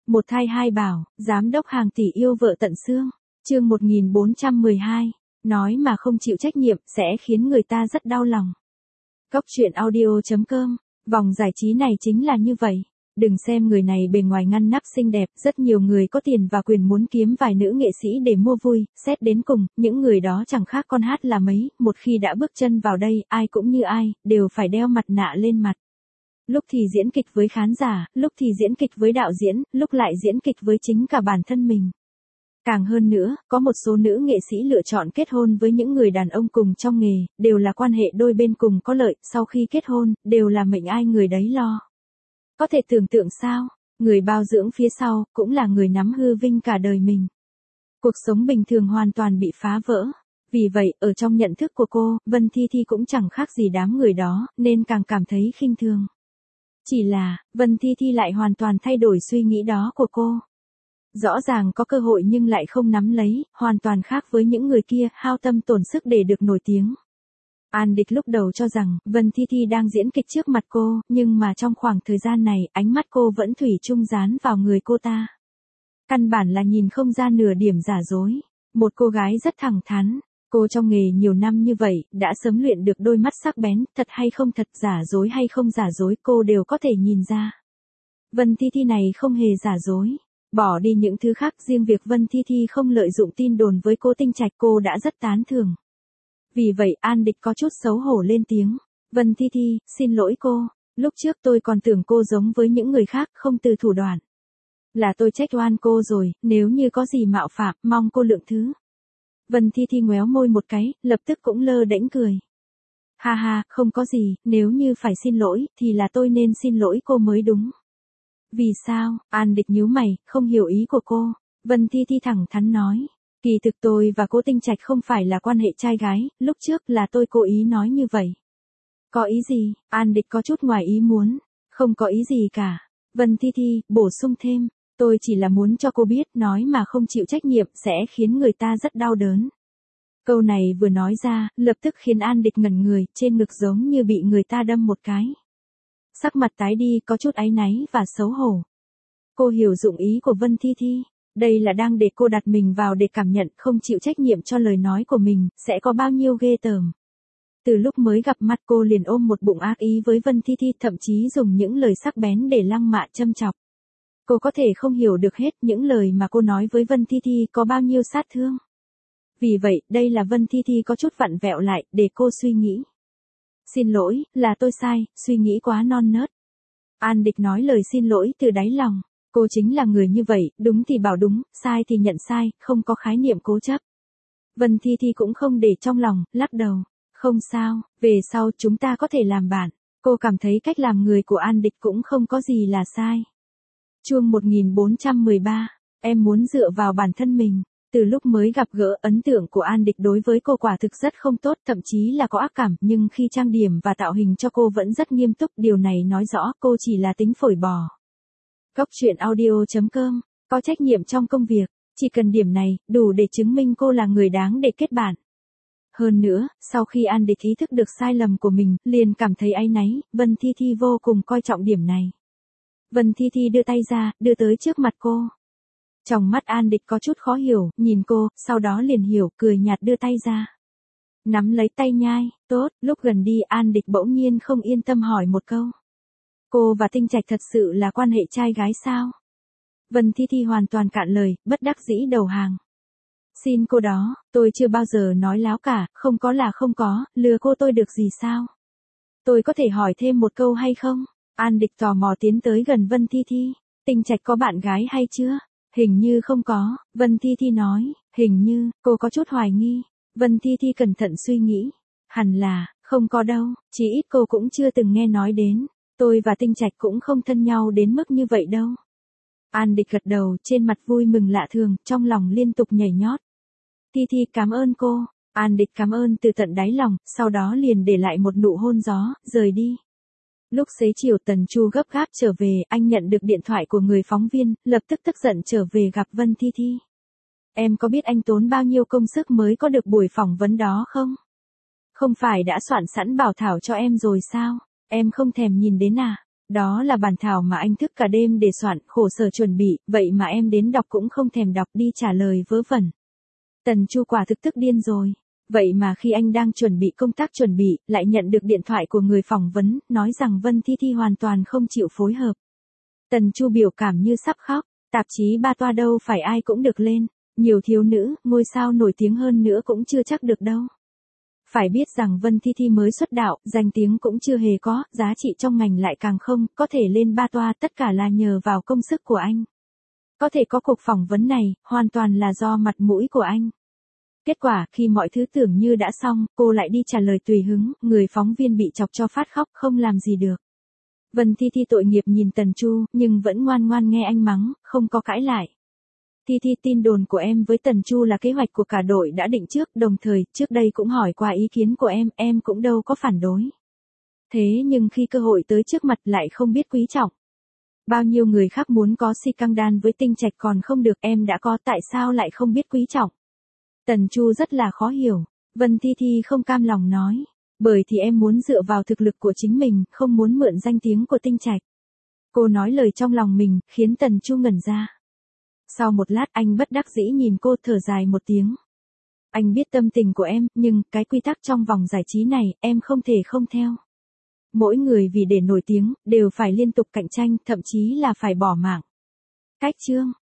Một thai hai bảo, giám đốc hàng tỷ yêu vợ tận xương. Chương 1412. Nói mà không chịu trách nhiệm sẽ khiến người ta rất đau lòng. Cốc truyện audio.com. Vòng giải trí này chính là như vậy. Đừng xem người này bề ngoài ngăn nắp xinh đẹp, rất nhiều người có tiền và quyền muốn kiếm vài nữ nghệ sĩ để mua vui, xét đến cùng, những người đó chẳng khác con hát là mấy, một khi đã bước chân vào đây, ai cũng như ai, đều phải đeo mặt nạ lên mặt. Lúc thì diễn kịch với khán giả, lúc thì diễn kịch với đạo diễn, lúc lại diễn kịch với chính cả bản thân mình. Càng hơn nữa, có một số nữ nghệ sĩ lựa chọn kết hôn với những người đàn ông cùng trong nghề, đều là quan hệ đôi bên cùng có lợi, sau khi kết hôn, đều là mệnh ai người đấy lo. Có thể tưởng tượng sao, người bao dưỡng phía sau, cũng là người nắm hư vinh cả đời mình. Cuộc sống bình thường hoàn toàn bị phá vỡ. Vì vậy, ở trong nhận thức của cô, Vân Thi Thi cũng chẳng khác gì đám người đó, nên càng cảm thấy khinh thường. Chỉ là, Vân Thi Thi lại hoàn toàn thay đổi suy nghĩ đó của cô. Rõ ràng có cơ hội nhưng lại không nắm lấy, hoàn toàn khác với những người kia, hao tâm tổn sức để được nổi tiếng. An Địch lúc đầu cho rằng, Vân Thi Thi đang diễn kịch trước mặt cô, nhưng mà trong khoảng thời gian này, ánh mắt cô vẫn thủy chung dán vào người cô ta. Căn bản là nhìn không ra nửa điểm giả dối. Một cô gái rất thẳng thắn. Cô trong nghề nhiều năm như vậy, đã sớm luyện được đôi mắt sắc bén, thật hay không thật, giả dối hay không giả dối, cô đều có thể nhìn ra. Vân Thi Thi này không hề giả dối. Bỏ đi những thứ khác, riêng việc Vân Thi Thi không lợi dụng tin đồn với cô Tinh Trạch cô đã rất tán thưởng. Vì vậy An Địch có chút xấu hổ lên tiếng. Vân Thi Thi, xin lỗi cô. Lúc trước tôi còn tưởng cô giống với những người khác, không từ thủ đoạn. Là tôi trách oan cô rồi, nếu như có gì mạo phạm, mong cô lượng thứ. Vân Thi Thi ngoéo môi một cái, lập tức cũng lơ đễnh cười. Ha ha, không có gì, nếu như phải xin lỗi, thì là tôi nên xin lỗi cô mới đúng. Vì sao? An Địch nhíu mày, không hiểu ý của cô. Vân Thi Thi thẳng thắn nói. Kỳ thực tôi và cô Tinh Trạch không phải là quan hệ trai gái, lúc trước là tôi cố ý nói như vậy. Có ý gì? An Địch có chút ngoài ý muốn. Không có ý gì cả. Vân Thi Thi, bổ sung thêm. Tôi chỉ là muốn cho cô biết, nói mà không chịu trách nhiệm sẽ khiến người ta rất đau đớn. Câu này vừa nói ra, lập tức khiến An Địch ngẩn người, trên ngực giống như bị người ta đâm một cái. Sắc mặt tái đi, có chút áy náy và xấu hổ. Cô hiểu dụng ý của Vân Thi Thi. Đây là đang để cô đặt mình vào để cảm nhận, không chịu trách nhiệm cho lời nói của mình, sẽ có bao nhiêu ghê tởm. Từ lúc mới gặp mặt cô liền ôm một bụng ác ý với Vân Thi Thi, thậm chí dùng những lời sắc bén để lăng mạ châm chọc. Cô có thể không hiểu được hết những lời mà cô nói với Vân Thi Thi có bao nhiêu sát thương. Vì vậy, đây là Vân Thi Thi có chút vặn vẹo lại, để cô suy nghĩ. Xin lỗi, là tôi sai, suy nghĩ quá non nớt. An Địch nói lời xin lỗi từ đáy lòng. Cô chính là người như vậy, đúng thì bảo đúng, sai thì nhận sai, không có khái niệm cố chấp. Vân Thi Thi cũng không để trong lòng, lắc đầu. Không sao, về sau chúng ta có thể làm bạn. Cô cảm thấy cách làm người của An Địch cũng không có gì là sai. Chương 1413. Em muốn dựa vào bản thân mình. Từ lúc mới gặp gỡ, ấn tượng của An Địch đối với cô quả thực rất không tốt, thậm chí là có ác cảm, nhưng khi trang điểm và tạo hình cho cô vẫn rất nghiêm túc, điều này nói rõ cô chỉ là tính phổi bò. Cốc truyện audio.com. Có trách nhiệm trong công việc, chỉ cần điểm này, đủ để chứng minh cô là người đáng để kết bạn. Hơn nữa, sau khi An Địch ý thức được sai lầm của mình, liền cảm thấy áy náy, Vân Thi Thi vô cùng coi trọng điểm này. Vân Thi Thi đưa tay ra, đưa tới trước mặt cô. Trong mắt An Địch có chút khó hiểu, nhìn cô, sau đó liền hiểu, cười nhạt đưa tay ra. Nắm lấy tay nhai, tốt, lúc gần đi An Địch bỗng nhiên không yên tâm hỏi một câu. Cô và Tinh Trạch thật sự là quan hệ trai gái sao? Vân Thi Thi hoàn toàn cạn lời, bất đắc dĩ đầu hàng. Xin cô đó, tôi chưa bao giờ nói láo cả, không có là không có, lừa cô tôi được gì sao? Tôi có thể hỏi thêm một câu hay không? An Địch tò mò tiến tới gần Vân Thi Thi. Tinh Trạch có bạn gái hay chưa? Hình như không có, Vân Thi Thi nói, hình như, cô có chút hoài nghi. Vân Thi Thi cẩn thận suy nghĩ. Hẳn là, không có đâu, chỉ ít cô cũng chưa từng nghe nói đến. Tôi và Tinh Trạch cũng không thân nhau đến mức như vậy đâu. An Địch gật đầu, trên mặt vui mừng lạ thường, trong lòng liên tục nhảy nhót. Thi Thi cảm ơn cô. An Địch cảm ơn từ tận đáy lòng, sau đó liền để lại một nụ hôn gió, rời đi. Lúc xế chiều Tần Chu gấp gáp trở về, anh nhận được điện thoại của người phóng viên, lập tức tức giận trở về gặp Vân Thi Thi. Em có biết anh tốn bao nhiêu công sức mới có được buổi phỏng vấn đó không? Không phải đã soạn sẵn bảo thảo cho em rồi sao? Em không thèm nhìn đến à? Đó là bản thảo mà anh thức cả đêm để soạn, khổ sở chuẩn bị, vậy mà em đến đọc cũng không thèm đọc, đi trả lời vớ vẩn. Tần Chu quả thực tức điên rồi. Vậy mà khi anh đang chuẩn bị công tác chuẩn bị, lại nhận được điện thoại của người phỏng vấn, nói rằng Vân Thi Thi hoàn toàn không chịu phối hợp. Tần Chu biểu cảm như sắp khóc, tạp chí Ba Toa đâu phải ai cũng được lên, nhiều thiếu nữ, ngôi sao nổi tiếng hơn nữa cũng chưa chắc được đâu. Phải biết rằng Vân Thi Thi mới xuất đạo, danh tiếng cũng chưa hề có, giá trị trong ngành lại càng không, có thể lên Ba Toa tất cả là nhờ vào công sức của anh. Có thể có cuộc phỏng vấn này, hoàn toàn là do mặt mũi của anh. Kết quả, khi mọi thứ tưởng như đã xong, cô lại đi trả lời tùy hứng, người phóng viên bị chọc cho phát khóc không làm gì được. Vân Thi Thi tội nghiệp nhìn Tần Chu, nhưng vẫn ngoan ngoan nghe anh mắng, không có cãi lại. Thi Thi, tin đồn của em với Tần Chu là kế hoạch của cả đội đã định trước, đồng thời, trước đây cũng hỏi qua ý kiến của em cũng đâu có phản đối. Thế nhưng khi cơ hội tới trước mặt lại không biết quý trọng. Bao nhiêu người khác muốn có si căng đan với Tinh Trạch còn không được, em đã có, tại sao lại không biết quý trọng? Tần Chu rất là khó hiểu. Vân Thi Thi không cam lòng nói. Bởi thì em muốn dựa vào thực lực của chính mình, không muốn mượn danh tiếng của Tinh Trạch. Cô nói lời trong lòng mình, khiến Tần Chu ngẩn ra. Sau một lát anh bất đắc dĩ nhìn cô, thở dài một tiếng. Anh biết tâm tình của em, nhưng cái quy tắc trong vòng giải trí này, em không thể không theo. Mỗi người vì để nổi tiếng, đều phải liên tục cạnh tranh, thậm chí là phải bỏ mạng. Cách chương